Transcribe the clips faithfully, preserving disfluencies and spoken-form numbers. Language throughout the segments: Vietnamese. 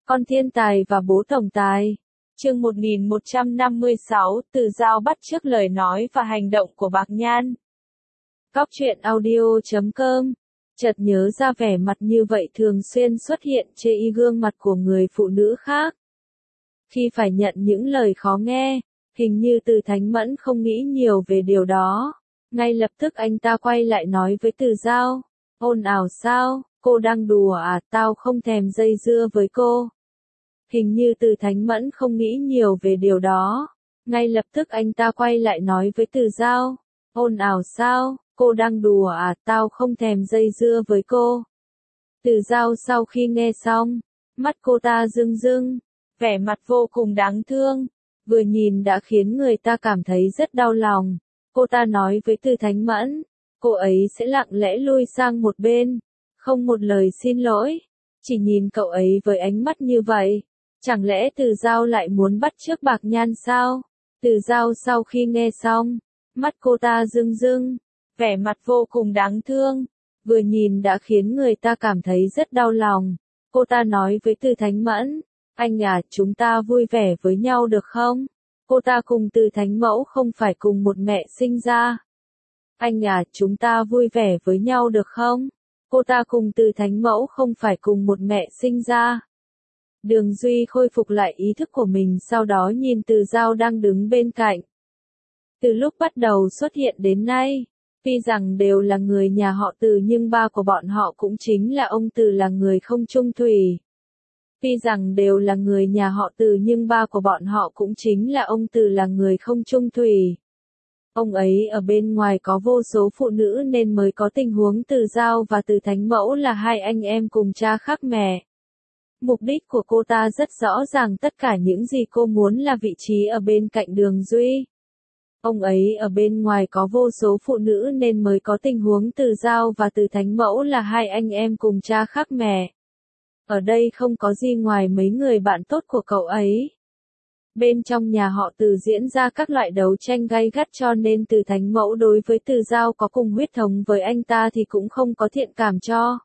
Con thiên tài và bố tổng tài. Chương một nghìn một trăm năm mươi sáu, Từ Dao bắt chước lời nói và hành động của Bạc Nhan. Cóc truyện audio chấm com. Chợt nhớ ra vẻ mặt như vậy thường xuyên xuất hiện trên y gương mặt của người phụ nữ khác. Khi phải nhận những lời khó nghe, hình như Từ Thánh Mẫn không nghĩ nhiều về điều đó. Ngay lập tức anh ta quay lại nói với Từ Dao, ồn ào sao, cô đang đùa à, tao không thèm dây dưa với cô. Hình như Từ Thánh Mẫn không nghĩ nhiều về điều đó. Ngay lập tức anh ta quay lại nói với Từ Dao, ồn ào sao, cô đang đùa à, tao không thèm dây dưa với cô. Từ Dao sau khi nghe xong, mắt cô ta rưng rưng, vẻ mặt vô cùng đáng thương, vừa nhìn đã khiến người ta cảm thấy rất đau lòng. Cô ta nói với Từ Thánh Mẫn, cô ấy sẽ lặng lẽ lui sang một bên, không một lời xin lỗi, chỉ nhìn cậu ấy với ánh mắt như vậy. Chẳng lẽ Từ Dao lại muốn bắt chước Bạc Nhan sao? Từ Dao sau khi nghe xong, mắt cô ta rưng rưng, vẻ mặt vô cùng đáng thương, vừa nhìn đã khiến người ta cảm thấy rất đau lòng. Cô ta nói với Từ Thánh Mẫn, anh à, chúng ta vui vẻ với nhau được không? Cô ta cùng Từ Thánh Mẫu không phải cùng một mẹ sinh ra. Anh à, chúng ta vui vẻ với nhau được không? Cô ta cùng Từ Thánh Mẫu không phải cùng một mẹ sinh ra. Đường Duy khôi phục lại ý thức của mình, sau đó nhìn Từ Dao đang đứng bên cạnh. Từ lúc bắt đầu xuất hiện đến nay, tuy rằng đều là người nhà họ Từ nhưng ba của bọn họ cũng chính là ông Từ là người không chung thủy. Tuy rằng đều là người nhà họ Từ nhưng ba của bọn họ cũng chính là ông Từ là người không chung thủy. Ông ấy ở bên ngoài có vô số phụ nữ nên mới có tình huống Từ Dao và Từ Thánh Mẫu là hai anh em cùng cha khác mẹ. Mục đích của cô ta rất rõ ràng, tất cả những gì cô muốn là vị trí ở bên cạnh Đường Duy. Ông ấy ở bên ngoài có vô số phụ nữ nên mới có tình huống Từ Dao và Từ Thánh Mẫu là hai anh em cùng cha khác mẹ. Ở đây không có gì ngoài mấy người bạn tốt của cậu ấy. Bên trong nhà họ Từ diễn ra các loại đấu tranh gay gắt cho nên Từ Thánh Mẫu đối với Từ Dao có cùng huyết thống với anh ta thì cũng không có thiện cảm cho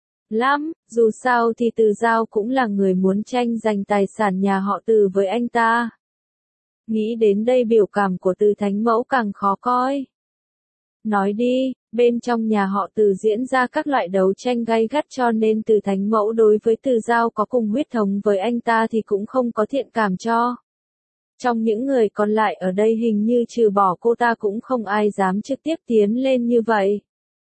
lắm, dù sao thì Từ Dao cũng là người muốn tranh giành tài sản nhà họ Từ với anh ta. Nghĩ đến đây biểu cảm của Từ Thánh Mẫu càng khó coi. Nói đi, bên trong nhà họ Từ diễn ra các loại đấu tranh gay gắt cho nên Từ Thánh Mẫu đối với Từ Dao có cùng huyết thống với anh ta thì cũng không có thiện cảm cho. Trong những người còn lại ở đây hình như trừ bỏ cô ta cũng không ai dám trực tiếp tiến lên như vậy.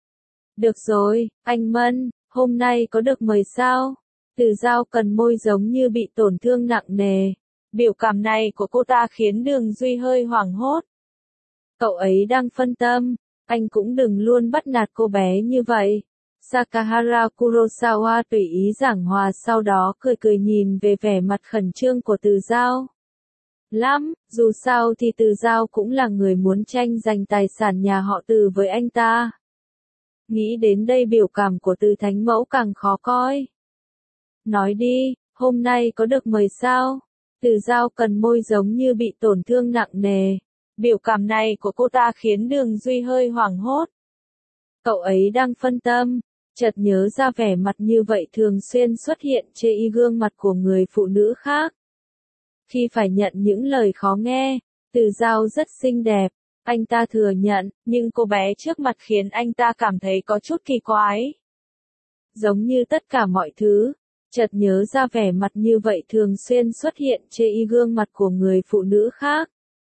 Được rồi, anh Mân, hôm nay có được mời sao? Từ Dao cần môi giống như bị tổn thương nặng nề. Biểu cảm này của cô ta khiến Đường Duy hơi hoảng hốt. Cậu ấy đang phân tâm, anh cũng đừng luôn bắt nạt cô bé như vậy. Sakahara Kurosawa tùy ý giảng hòa, sau đó cười cười nhìn về vẻ mặt khẩn trương của Từ Dao. Lắm, dù sao thì Từ Dao cũng là người muốn tranh giành tài sản nhà họ Từ với anh ta. Nghĩ đến đây biểu cảm của Từ Thánh Mẫu càng khó coi. Nói đi, hôm nay có được mời sao? Từ Dao cần môi giống như bị tổn thương nặng nề. Biểu cảm này của cô ta khiến Đường Duy hơi hoảng hốt. Cậu ấy đang phân tâm, chợt nhớ ra vẻ mặt như vậy thường xuyên xuất hiện trên y gương mặt của người phụ nữ khác. Khi phải nhận những lời khó nghe, Từ Dao rất xinh đẹp, anh ta thừa nhận, nhưng cô bé trước mặt khiến anh ta cảm thấy có chút kỳ quái. Giống như tất cả mọi thứ, chợt nhớ ra vẻ mặt như vậy thường xuyên xuất hiện trên y gương mặt của người phụ nữ khác.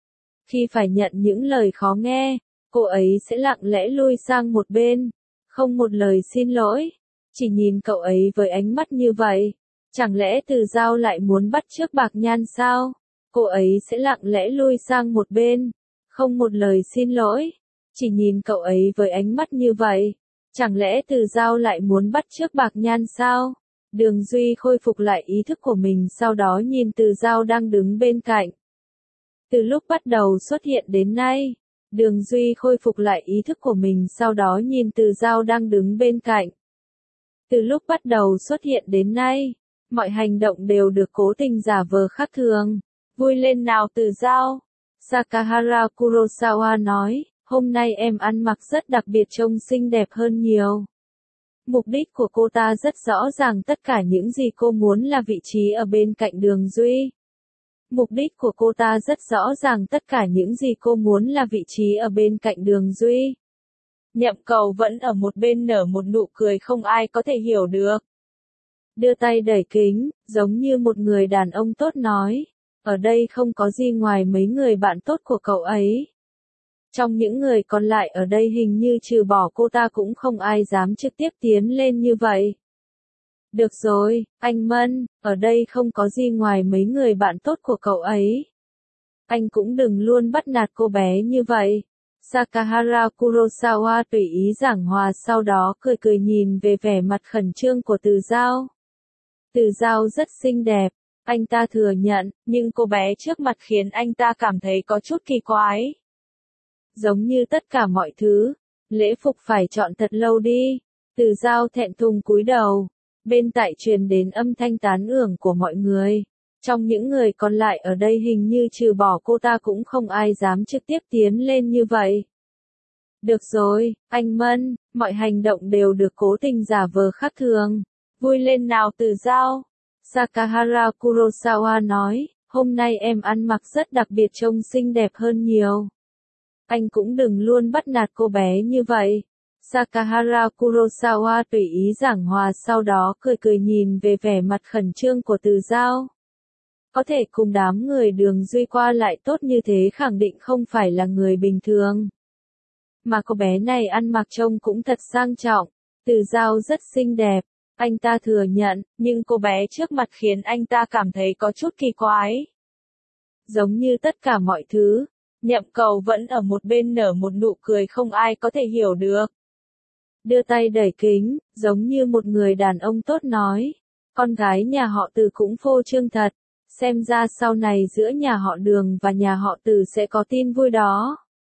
Khi phải nhận những lời khó nghe, cô ấy sẽ lặng lẽ lui sang một bên, không một lời xin lỗi, chỉ nhìn cậu ấy với ánh mắt như vậy. Chẳng lẽ Từ Dao lại muốn bắt chước Bạc Nhan sao? Cô ấy sẽ lặng lẽ lui sang một bên, không một lời xin lỗi, chỉ nhìn cậu ấy với ánh mắt như vậy. Chẳng lẽ Từ Dao lại muốn bắt chước Bạc Nhan sao? Đường Duy khôi phục lại ý thức của mình, sau đó nhìn Từ Dao đang đứng bên cạnh. Từ lúc bắt đầu xuất hiện đến nay, Đường Duy khôi phục lại ý thức của mình, sau đó nhìn Từ Dao đang đứng bên cạnh. Từ lúc bắt đầu xuất hiện đến nay, mọi hành động đều được cố tình giả vờ khác thường. Vui lên nào Từ Dao. Sakahara Kurosawa nói, hôm nay em ăn mặc rất đặc biệt, trông xinh đẹp hơn nhiều. Mục đích của cô ta rất rõ ràng, tất cả những gì cô muốn là vị trí ở bên cạnh Đường Duy. Mục đích của cô ta rất rõ ràng, tất cả những gì cô muốn là vị trí ở bên cạnh Đường Duy. Nhậm Cầu vẫn ở một bên nở một nụ cười không ai có thể hiểu được. Đưa tay đẩy kính, giống như một người đàn ông tốt nói, ở đây không có gì ngoài mấy người bạn tốt của cậu ấy. Trong những người còn lại ở đây hình như trừ bỏ cô ta cũng không ai dám trực tiếp tiến lên như vậy. Được rồi, anh Mân, ở đây không có gì ngoài mấy người bạn tốt của cậu ấy. Anh cũng đừng luôn bắt nạt cô bé như vậy. Sakahara Kurosawa tùy ý giảng hòa, sau đó cười cười nhìn về vẻ mặt khẩn trương của Từ Giao. Từ Giao rất xinh đẹp, anh ta thừa nhận, nhưng cô bé trước mặt khiến anh ta cảm thấy có chút kỳ quái. Giống như tất cả mọi thứ, lễ phục phải chọn thật lâu đi. Từ Giao thẹn thùng cúi đầu. Bên tai truyền đến âm thanh tán ưởng của mọi người. Trong những người còn lại ở đây hình như trừ bỏ cô ta cũng không ai dám trực tiếp tiến lên như vậy. Được rồi, anh Mân, mọi hành động đều được cố tình giả vờ khác thường. Vui lên nào Từ Giao. Sakahara Kurosawa nói, hôm nay em ăn mặc rất đặc biệt, trông xinh đẹp hơn nhiều. Anh cũng đừng luôn bắt nạt cô bé như vậy. Sakahara Kurosawa tùy ý giảng hòa, sau đó cười cười nhìn về vẻ mặt khẩn trương của Từ Giao. Có thể cùng đám người Đường Duy qua lại tốt như thế khẳng định không phải là người bình thường. Mà cô bé này ăn mặc trông cũng thật sang trọng. Từ Giao rất xinh đẹp, anh ta thừa nhận, nhưng cô bé trước mặt khiến anh ta cảm thấy có chút kỳ quái. Giống như tất cả mọi thứ, Nhậm Cầu vẫn ở một bên nở một nụ cười không ai có thể hiểu được. Đưa tay đẩy kính, giống như một người đàn ông tốt nói, con gái nhà họ Từ cũng phô trương thật, xem ra sau này giữa nhà họ Đường và nhà họ Từ sẽ có tin vui đó.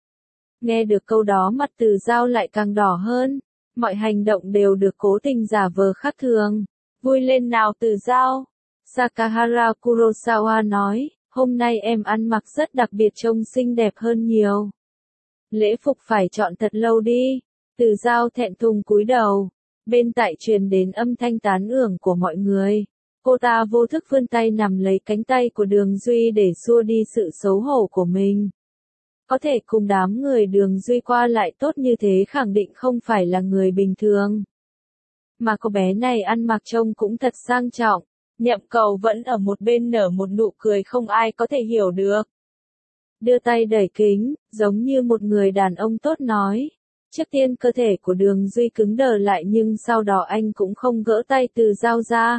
Nghe được câu đó mặt Từ Giao lại càng đỏ hơn, mọi hành động đều được cố tình giả vờ khác thường. Vui lên nào Từ Giao. Sakahara Kurosawa nói, hôm nay em ăn mặc rất đặc biệt, trông xinh đẹp hơn nhiều. Lễ phục phải chọn thật lâu đi. Từ Giao thẹn thùng cúi đầu. Bên tai truyền đến âm thanh tán ưởng của mọi người. Cô ta vô thức vươn tay nắm lấy cánh tay của Đường Duy để xua đi sự xấu hổ của mình. Có thể cùng đám người Đường Duy qua lại tốt như thế khẳng định không phải là người bình thường. Mà cô bé này ăn mặc trông cũng thật sang trọng. Nhậm Cầu vẫn ở một bên nở một nụ cười không ai có thể hiểu được. Đưa tay đẩy kính, giống như một người đàn ông tốt nói. Trước tiên cơ thể của Đường Duy cứng đờ lại, nhưng sau đó anh cũng không gỡ tay Từ Giao ra.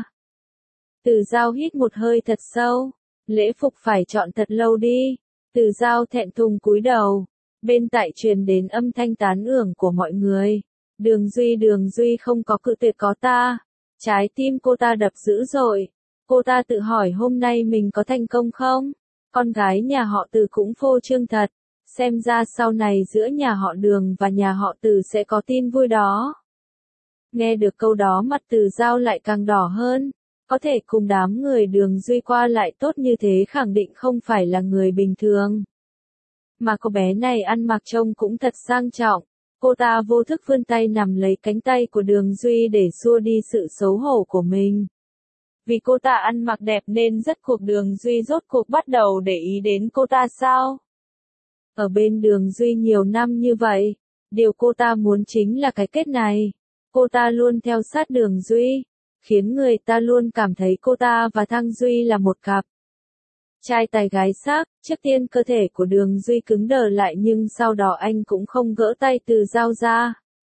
Từ Giao hít một hơi thật sâu. Lễ phục phải chọn thật lâu đi. Từ Giao thẹn thùng cúi đầu. Bên tai truyền đến âm thanh tán ưởng của mọi người. Đường Duy Đường Duy không có cự tuyệt có ta. Trái tim cô ta đập dữ dội. Cô ta tự hỏi hôm nay mình có thành công không? Con gái nhà họ Từ cũng phô trương thật. Xem ra sau này giữa nhà họ Đường và nhà họ Từ sẽ có tin vui đó. Nghe được câu đó mặt Từ Giao lại càng đỏ hơn. Có thể cùng đám người Đường Duy qua lại tốt như thế khẳng định không phải là người bình thường. Mà cô bé này ăn mặc trông cũng thật sang trọng. Cô ta vô thức vươn tay nắm lấy cánh tay của Đường Duy để xua đi sự xấu hổ của mình. Vì cô ta ăn mặc đẹp nên rất cuộc Đường Duy rốt cuộc bắt đầu để ý đến cô ta sao? Ở bên Đường Duy nhiều năm như vậy, điều cô ta muốn chính là cái kết này. Cô ta luôn theo sát Đường Duy, khiến người ta luôn cảm thấy cô ta và Thăng Duy là một cặp. Trai tài gái sắc, trước tiên cơ thể của Đường Duy cứng đờ lại, nhưng sau đó anh cũng không gỡ tay Từ Giao ra.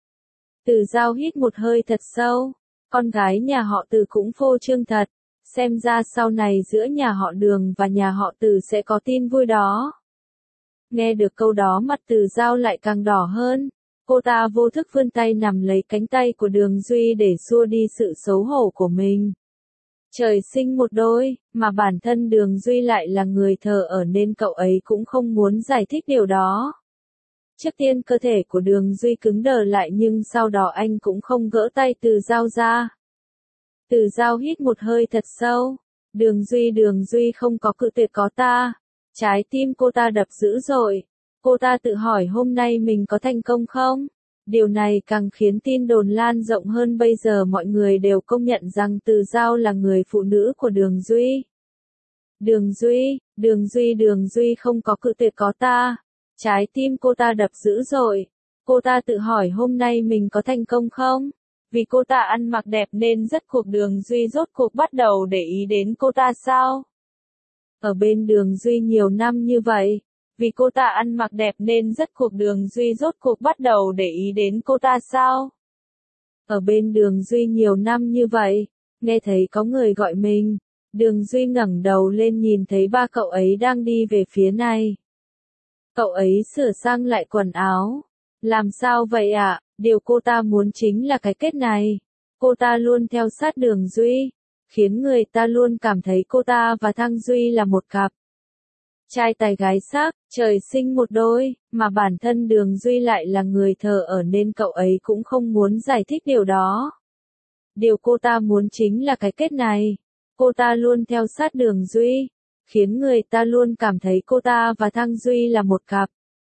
Từ Giao hít một hơi thật sâu. Con gái nhà họ Từ cũng phô trương thật. Xem ra sau này giữa nhà họ Đường và nhà họ Từ sẽ có tin vui đó. Nghe được câu đó mặt Từ Giao lại càng đỏ hơn. Cô ta vô thức vươn tay nắm lấy cánh tay của Đường Duy để xua đi sự xấu hổ của mình. Trời sinh một đôi, mà bản thân Đường Duy lại là người thờ ở nên cậu ấy cũng không muốn giải thích điều đó. Trước tiên cơ thể của Đường Duy cứng đờ lại, nhưng sau đó anh cũng không gỡ tay Từ Giao ra. Từ Giao hít một hơi thật sâu. Đường Duy Đường Duy không có cự tuyệt có ta. Trái tim cô ta đập dữ dội. Cô ta tự hỏi hôm nay mình có thành công không? Điều này càng khiến tin đồn lan rộng hơn, bây giờ mọi người đều công nhận rằng Từ Dao là người phụ nữ của Đường Duy. Đường Duy, Đường Duy, Đường Duy không có cự tuyệt có ta. Trái tim cô ta đập dữ dội. Cô ta tự hỏi hôm nay mình có thành công không? Vì cô ta ăn mặc đẹp nên rất cuộc Đường Duy rốt cuộc bắt đầu để ý đến cô ta sao? Ở bên Đường Duy nhiều năm như vậy, vì cô ta ăn mặc đẹp nên rất cuộc Đường Duy rốt cuộc bắt đầu để ý đến cô ta sao? Ở bên Đường Duy nhiều năm như vậy, nghe thấy có người gọi mình, Đường Duy ngẩng đầu lên nhìn thấy ba cậu ấy đang đi về phía này. Cậu ấy sửa sang lại quần áo. Làm sao vậy ạ? À? Điều cô ta muốn chính là cái kết này. Cô ta luôn theo sát Đường Duy, khiến người ta luôn cảm thấy cô ta và Thăng Duy là một cặp trai tài gái sắc, trời sinh một đôi, mà bản thân Đường Duy lại là người thờ ở nên cậu ấy cũng không muốn giải thích điều đó. Điều cô ta muốn chính là cái kết này. Cô ta luôn theo sát Đường Duy, khiến người ta luôn cảm thấy cô ta và Thăng Duy là một cặp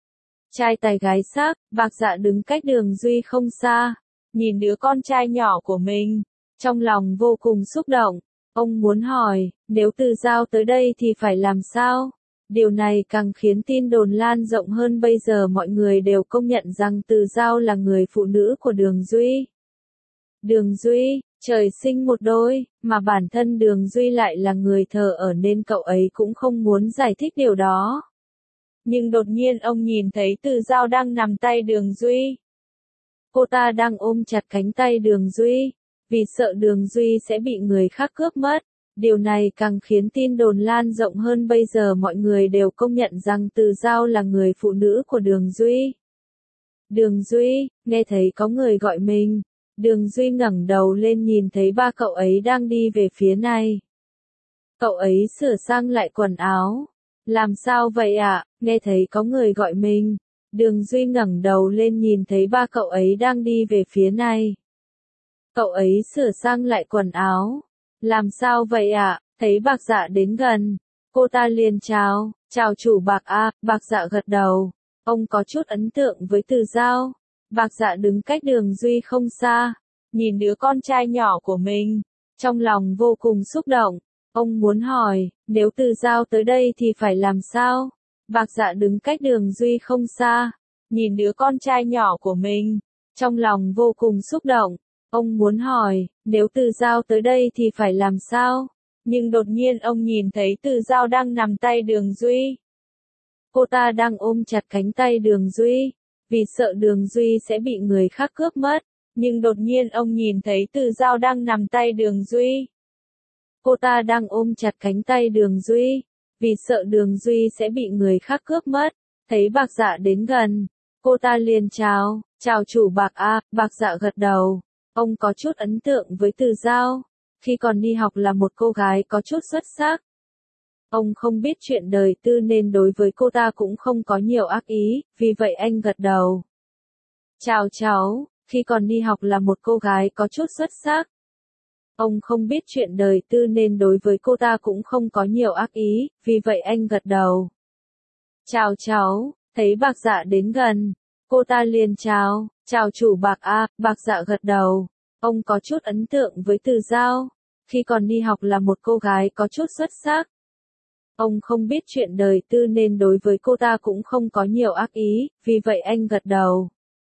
trai tài gái sắc. Bạc Dạ đứng cách Đường Duy không xa, nhìn đứa con trai nhỏ của mình, trong lòng vô cùng xúc động. Ông muốn hỏi, nếu Từ Dao tới đây thì phải làm sao? Điều này càng khiến tin đồn lan rộng hơn, bây giờ mọi người đều công nhận rằng Từ Dao là người phụ nữ của Đường Duy. Đường Duy, trời sinh một đôi, mà bản thân Đường Duy lại là người thờ ở nên cậu ấy cũng không muốn giải thích điều đó. Nhưng đột nhiên ông nhìn thấy Từ Dao đang nắm tay Đường Duy. Cô ta đang ôm chặt cánh tay Đường Duy, vì sợ Đường Duy sẽ bị người khác cướp mất. Điều này càng khiến tin đồn lan rộng hơn, bây giờ mọi người đều công nhận rằng Từ Dao là người phụ nữ của Đường Duy. Đường Duy, nghe thấy có người gọi mình, Đường Duy ngẩng đầu lên nhìn thấy ba cậu ấy đang đi về phía này. Cậu ấy sửa sang lại quần áo. Làm sao vậy ạ? À? Nghe thấy có người gọi mình, Đường Duy ngẩng đầu lên nhìn thấy ba cậu ấy đang đi về phía này. Cậu ấy sửa sang lại quần áo. Làm sao vậy ạ? À? Thấy Bạc Dạ đến gần, cô ta liền chào, chào chủ Bạc a. Bạc Dạ gật đầu. Ông có chút ấn tượng với Từ Dao. Bạc Dạ đứng cách Đường Duy không xa, nhìn đứa con trai nhỏ của mình, trong lòng vô cùng xúc động. Ông muốn hỏi, nếu Từ Dao tới đây thì phải làm sao? Bạc Dạ đứng cách Đường Duy không xa, nhìn đứa con trai nhỏ của mình, trong lòng vô cùng xúc động. Ông muốn hỏi, nếu Từ Dao tới đây thì phải làm sao? Nhưng đột nhiên ông nhìn thấy Từ Dao đang nắm tay Đường Duy. Cô ta đang ôm chặt cánh tay Đường Duy, vì sợ Đường Duy sẽ bị người khác cướp mất. Nhưng đột nhiên ông nhìn thấy Từ Dao đang nắm tay Đường Duy. Cô ta đang ôm chặt cánh tay Đường Duy, vì sợ Đường Duy sẽ bị người khác cướp mất. Thấy Bạc Dạ đến gần, cô ta liền chào, chào chủ Bạc a. Bạc Dạ gật đầu. Ông có chút ấn tượng với Từ Dao. Khi còn đi học là một cô gái có chút xuất sắc. Ông không biết chuyện đời tư nên đối với cô ta cũng không có nhiều ác ý, vì vậy anh gật đầu. Chào cháu, khi còn đi học là một cô gái có chút xuất sắc. Ông không biết chuyện đời tư nên đối với cô ta cũng không có nhiều ác ý, vì vậy anh gật đầu. Chào cháu, thấy Bạc Dạ đến gần, cô ta liền chào, chào chủ Bạc a. Bạc Dạ gật đầu. Ông có chút ấn tượng với Từ Dao. Khi còn đi học là một cô gái có chút xuất sắc. Ông không biết chuyện đời tư nên đối với cô ta cũng không có nhiều ác ý, vì vậy anh gật đầu.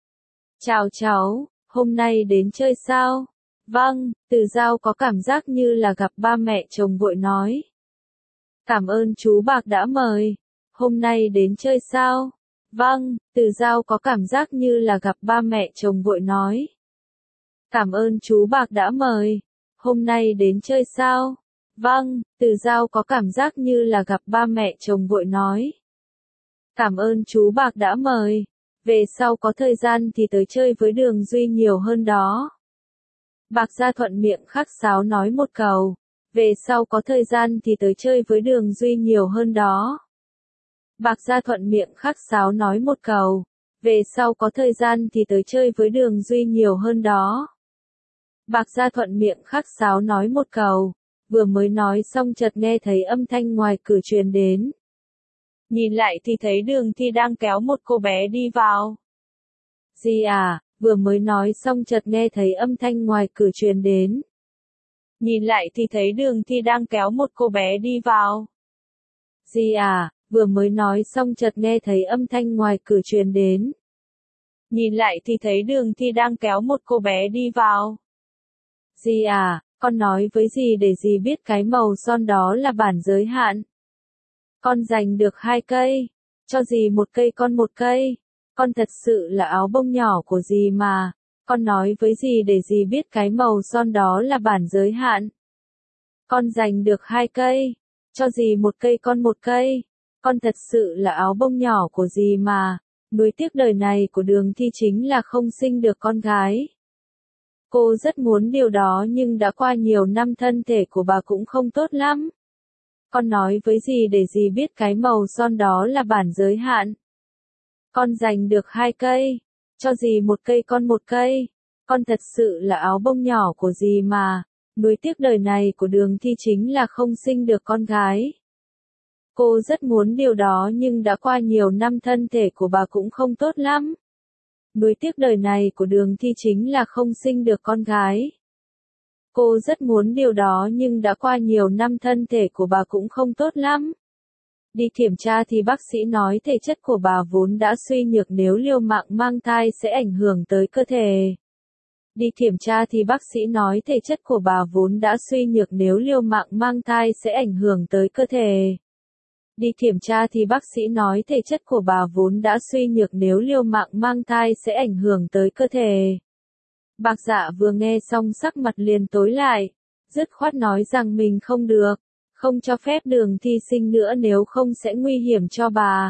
Chào cháu, hôm nay đến chơi sao? Vâng, Từ Dao có cảm giác như là gặp ba mẹ chồng vội nói. Cảm ơn chú Bạc đã mời. Hôm nay đến chơi sao? Vâng, Từ Dao có cảm giác như là gặp ba mẹ chồng vội nói. Cảm ơn chú Bạc đã mời. Hôm nay đến chơi sao? Vâng, Từ Dao có cảm giác như là gặp ba mẹ chồng vội nói. Cảm ơn chú Bạc đã mời. Về sau có thời gian thì tới chơi với Đường Duy nhiều hơn đó. Bạc Gia thuận miệng khách sáo nói một câu. Về sau có thời gian thì tới chơi với Đường Duy nhiều hơn đó. Bạc Gia thuận miệng khách sáo nói một câu. Về sau có thời gian thì tới chơi với Đường Duy nhiều hơn đó. Bạc Gia thuận miệng khách sáo nói một câu. Vừa mới nói xong chợt nghe thấy âm thanh ngoài cửa truyền đến. Nhìn lại thì thấy Đường Thi đang kéo một cô bé đi vào. Gì à, Vừa mới nói xong chợt nghe thấy âm thanh ngoài cửa truyền đến. Nhìn lại thì thấy Đường Thi đang kéo một cô bé đi vào. Gì à? Vừa mới nói xong chợt nghe thấy âm thanh ngoài cửa truyền đến. Nhìn lại thì thấy Đường Thi đang kéo một cô bé đi vào. Gì à? Con nói với dì để dì biết cái màu son đó là bản giới hạn. Con giành được hai cây. Cho dì một cây con một cây. Con thật sự là áo bông nhỏ của dì mà. Con nói với dì để dì biết cái màu son đó là bản giới hạn. Con giành được hai cây. Cho dì một cây con một cây. Con thật sự là áo bông nhỏ của dì mà. Nuối tiếc đời này của Đường Thi chính là không sinh được con gái. Cô rất muốn điều đó nhưng đã qua nhiều năm thân thể của bà cũng không tốt lắm. Con nói với dì để dì biết cái màu son đó là bản giới hạn. Con giành được hai cây. Cho dì một cây con một cây. Con thật sự là áo bông nhỏ của dì mà. Nuối tiếc đời này của Đường Thi chính là không sinh được con gái. Cô rất muốn điều đó nhưng đã qua nhiều năm thân thể của bà cũng không tốt lắm. Nuối tiếc đời này của Đường Thi chính là không sinh được con gái. Cô rất muốn điều đó nhưng đã qua nhiều năm thân thể của bà cũng không tốt lắm. Đi kiểm tra thì bác sĩ nói thể chất của bà vốn đã suy nhược, nếu liều mạng mang thai sẽ ảnh hưởng tới cơ thể. Đi kiểm tra thì bác sĩ nói thể chất của bà vốn đã suy nhược, nếu liều mạng mang thai sẽ ảnh hưởng tới cơ thể. Đi kiểm tra thì bác sĩ nói thể chất của bà vốn đã suy nhược, nếu liều mạng mang thai sẽ ảnh hưởng tới cơ thể. Bác Dạ vừa nghe xong sắc mặt liền tối lại, dứt khoát nói rằng mình không được, không cho phép Đường Thi sinh nữa nếu không sẽ nguy hiểm cho bà.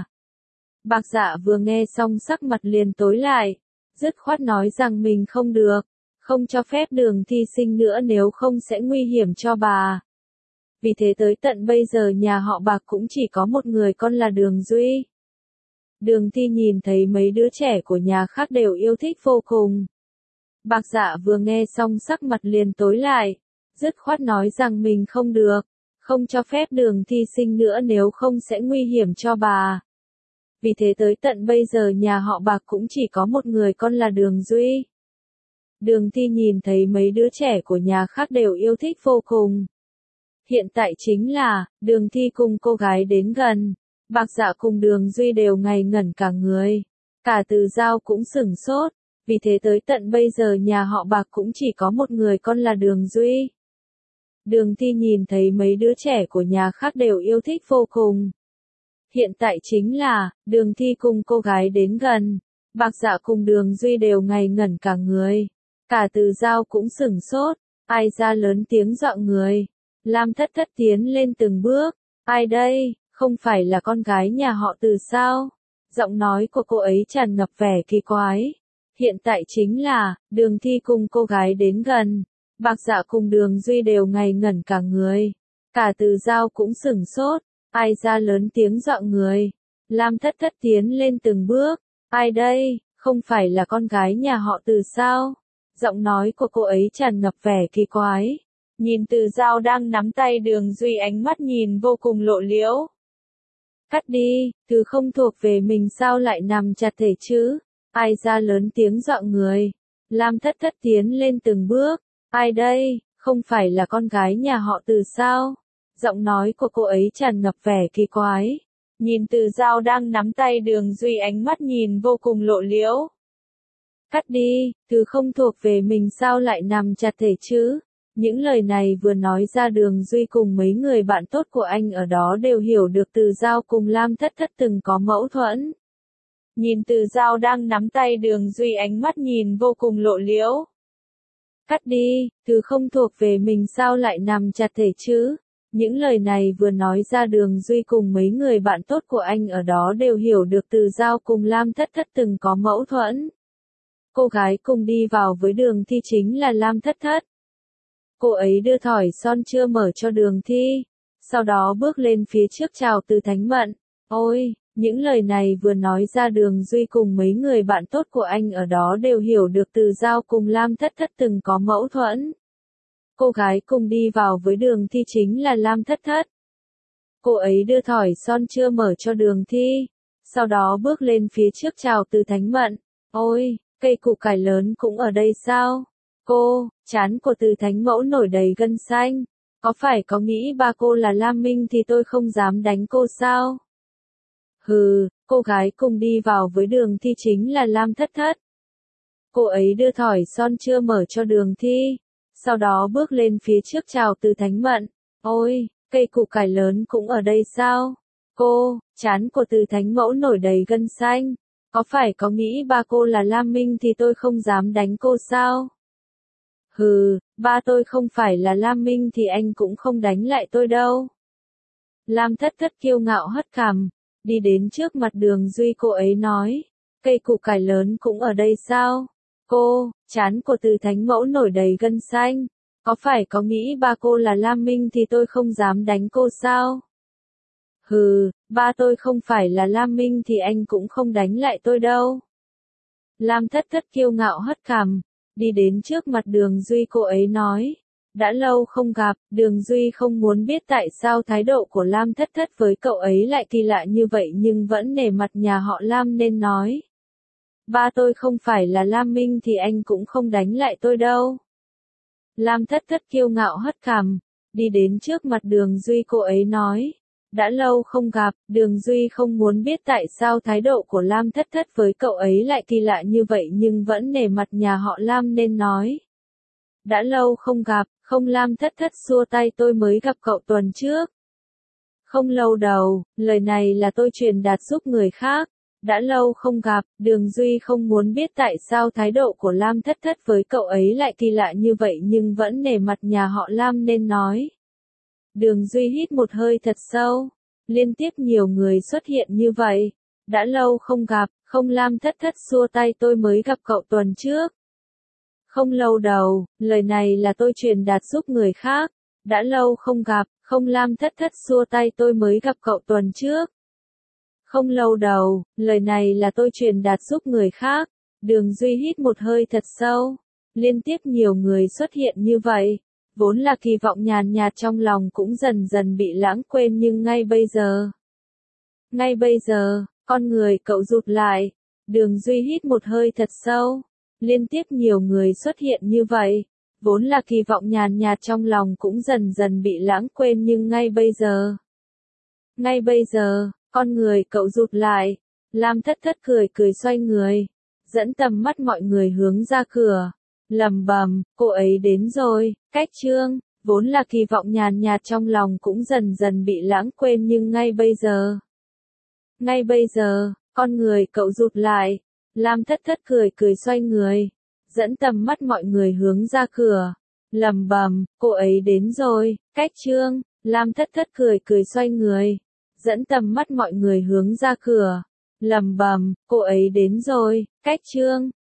Bác Dạ vừa nghe xong sắc mặt liền tối lại, dứt khoát nói rằng mình không được, không cho phép Đường Thi sinh nữa nếu không sẽ nguy hiểm cho bà. Vì thế tới tận bây giờ nhà họ Bạc cũng chỉ có một người con là Đường Duy. Đường Thi nhìn thấy mấy đứa trẻ của nhà khác đều yêu thích vô cùng. Bạc Dạ vừa nghe xong sắc mặt liền tối lại, dứt khoát nói rằng mình không được, không cho phép Đường Thi sinh nữa nếu không sẽ nguy hiểm cho bà. Vì thế tới tận bây giờ nhà họ Bạc cũng chỉ có một người con là Đường Duy. Đường Thi nhìn thấy mấy đứa trẻ của nhà khác đều yêu thích vô cùng. Hiện tại chính là, Đường Thi cùng cô gái đến gần, Bạc Dạ cùng Đường Duy đều ngây ngẩn cả người. Cả Từ Dao cũng sửng sốt, vì thế tới tận bây giờ nhà họ Bạc cũng chỉ có một người con là Đường Duy. Đường Thi nhìn thấy mấy đứa trẻ của nhà khác đều yêu thích vô cùng. Hiện tại chính là, Đường Thi cùng cô gái đến gần, Bạc Dạ cùng Đường Duy đều ngây ngẩn cả người. Cả Từ Dao cũng sửng sốt, ai ra lớn tiếng dọa người. Lam Thất Thất tiến lên từng bước, ai đây, không phải là con gái nhà họ Từ sao? Giọng nói của cô ấy tràn ngập vẻ kỳ quái. Hiện tại chính là, Đường Thi cùng cô gái đến gần, Bạc Dạ cùng Đường Duy đều ngây ngẩn cả người. Cả Từ Dao cũng sửng sốt, ai ra lớn tiếng dọa người. Lam Thất Thất tiến lên từng bước, ai đây, không phải là con gái nhà họ Từ sao? Giọng nói của cô ấy tràn ngập vẻ kỳ quái. Nhìn Từ Dao đang nắm tay Đường Duy, ánh mắt nhìn vô cùng lộ liễu. Cắt đi, thứ không thuộc về mình sao lại nằm chặt thể chứ? Ai ra lớn tiếng dọa người. Lam Thất Thất tiến lên từng bước, ai đây, không phải là con gái nhà họ Từ sao? Giọng nói của cô ấy tràn ngập vẻ kỳ quái. Nhìn Từ Dao đang nắm tay Đường Duy, ánh mắt nhìn vô cùng lộ liễu. Cắt đi, thứ không thuộc về mình sao lại nằm chặt thể chứ? Những lời này vừa nói ra, Đường Duy cùng mấy người bạn tốt của anh ở đó đều hiểu được Từ Dao cùng Lam Thất Thất từng có mâu thuẫn. Nhìn Từ Dao đang nắm tay Đường Duy, ánh mắt nhìn vô cùng lộ liễu. Cắt đi, thứ không thuộc về mình sao lại nằm chặt thể chứ? Những lời này vừa nói ra, Đường Duy cùng mấy người bạn tốt của anh ở đó đều hiểu được Từ Dao cùng Lam Thất Thất từng có mâu thuẫn. Cô gái cùng đi vào với Đường Thi chính là Lam Thất Thất. Cô ấy đưa thỏi son chưa mở cho Đường Thi, sau đó bước lên phía trước chào Từ Thánh Mận. Ôi, những lời này vừa nói ra, Đường Duy cùng mấy người bạn tốt của anh ở đó đều hiểu được Từ Dao cùng Lam Thất Thất từng có mâu thuẫn. Cô gái cùng đi vào với Đường Thi chính là Lam Thất Thất. Cô ấy đưa thỏi son chưa mở cho Đường Thi, sau đó bước lên phía trước chào Từ Thánh Mận. Ôi, Cây củ cải lớn cũng ở đây sao? Cô, trán của Từ Thánh Mẫu nổi đầy gân xanh. Có phải có nghĩ ba cô là Lam Minh thì tôi không dám đánh cô sao? Hừ, cô gái cùng đi vào với Đường Thi chính là Lam Thất Thất. Cô ấy đưa thỏi son chưa mở cho Đường Thi, sau đó bước lên phía trước chào Từ Thánh Mận. Ôi, cây củ cải lớn cũng ở đây sao? Cô, trán của Từ Thánh Mẫu nổi đầy gân xanh. Có phải có nghĩ ba cô là Lam Minh thì tôi không dám đánh cô sao? Hừ, ba tôi không phải là Lam Minh thì anh cũng không đánh lại tôi đâu. Lam Thất Thất kiêu ngạo hất cằm, đi đến trước mặt Đường Duy cô ấy nói. Cây củ cải lớn cũng ở đây sao? Cô, trán của Từ Thánh Mẫu nổi đầy gân xanh. Có phải có nghĩ ba cô là Lam Minh thì tôi không dám đánh cô sao? Hừ, ba tôi không phải là Lam Minh thì anh cũng không đánh lại tôi đâu. Lam Thất Thất kiêu ngạo hất cằm, đi đến trước mặt Đường Duy cô ấy nói. Đã lâu không gặp, Đường Duy không muốn biết tại sao thái độ của Lam Thất Thất với cậu ấy lại kỳ lạ như vậy nhưng vẫn nể mặt nhà họ Lam nên nói. Ba tôi không phải là Lam Minh thì anh cũng không đánh lại tôi đâu. Lam Thất Thất kiêu ngạo hất cằm, đi đến trước mặt Đường Duy cô ấy nói. Đã lâu không gặp, Đường Duy không muốn biết tại sao thái độ của Lam Thất Thất với cậu ấy lại kỳ lạ như vậy nhưng vẫn nể mặt nhà họ Lam nên nói. Đã lâu không gặp, không Lam Thất Thất xua tay tôi mới gặp cậu tuần trước. Không lâu đầu, lời này là tôi truyền đạt giúp người khác. Đã lâu không gặp, Đường Duy không muốn biết tại sao thái độ của Lam Thất Thất với cậu ấy lại kỳ lạ như vậy nhưng vẫn nể mặt nhà họ Lam nên nói. Đường Duy hít một hơi thật sâu. Liên tiếp nhiều người xuất hiện như vậy. Đã lâu không gặp, không Lam Thất Thất xua tay tôi mới gặp cậu tuần trước. Không lâu đầu, lời này là tôi truyền đạt giúp người khác. Đã lâu không gặp, không Lam Thất Thất xua tay tôi mới gặp cậu tuần trước. Không lâu đầu, lời này là tôi truyền đạt giúp người khác. Đường Duy hít một hơi thật sâu. Liên tiếp nhiều người xuất hiện như vậy. Vốn là kỳ vọng nhàn nhạt trong lòng cũng dần dần bị lãng quên nhưng ngay bây giờ. Ngay bây giờ, con người cậu rụt lại. Đường Duy hít một hơi thật sâu. Liên tiếp nhiều người xuất hiện như vậy. Vốn là kỳ vọng nhàn nhạt trong lòng cũng dần dần bị lãng quên nhưng ngay bây giờ. Ngay bây giờ, con người cậu rụt lại. Lam Thất Thất cười cười xoay người. Dẫn tầm mắt mọi người hướng ra cửa. Lầm bầm, cô ấy đến rồi, cách trương, vốn là kỳ vọng nhàn nhạt trong lòng cũng dần dần bị lãng quên nhưng ngay bây giờ. Ngay bây giờ, con người cậu rụt lại. Lam Thất Thất cười cười xoay người. Dẫn tầm mắt mọi người hướng ra cửa. Lầm bầm, cô ấy đến rồi, cách trương, Lam Thất Thất cười cười xoay người. Dẫn tầm mắt mọi người hướng ra cửa. Lầm bầm, cô ấy đến rồi, cách trương.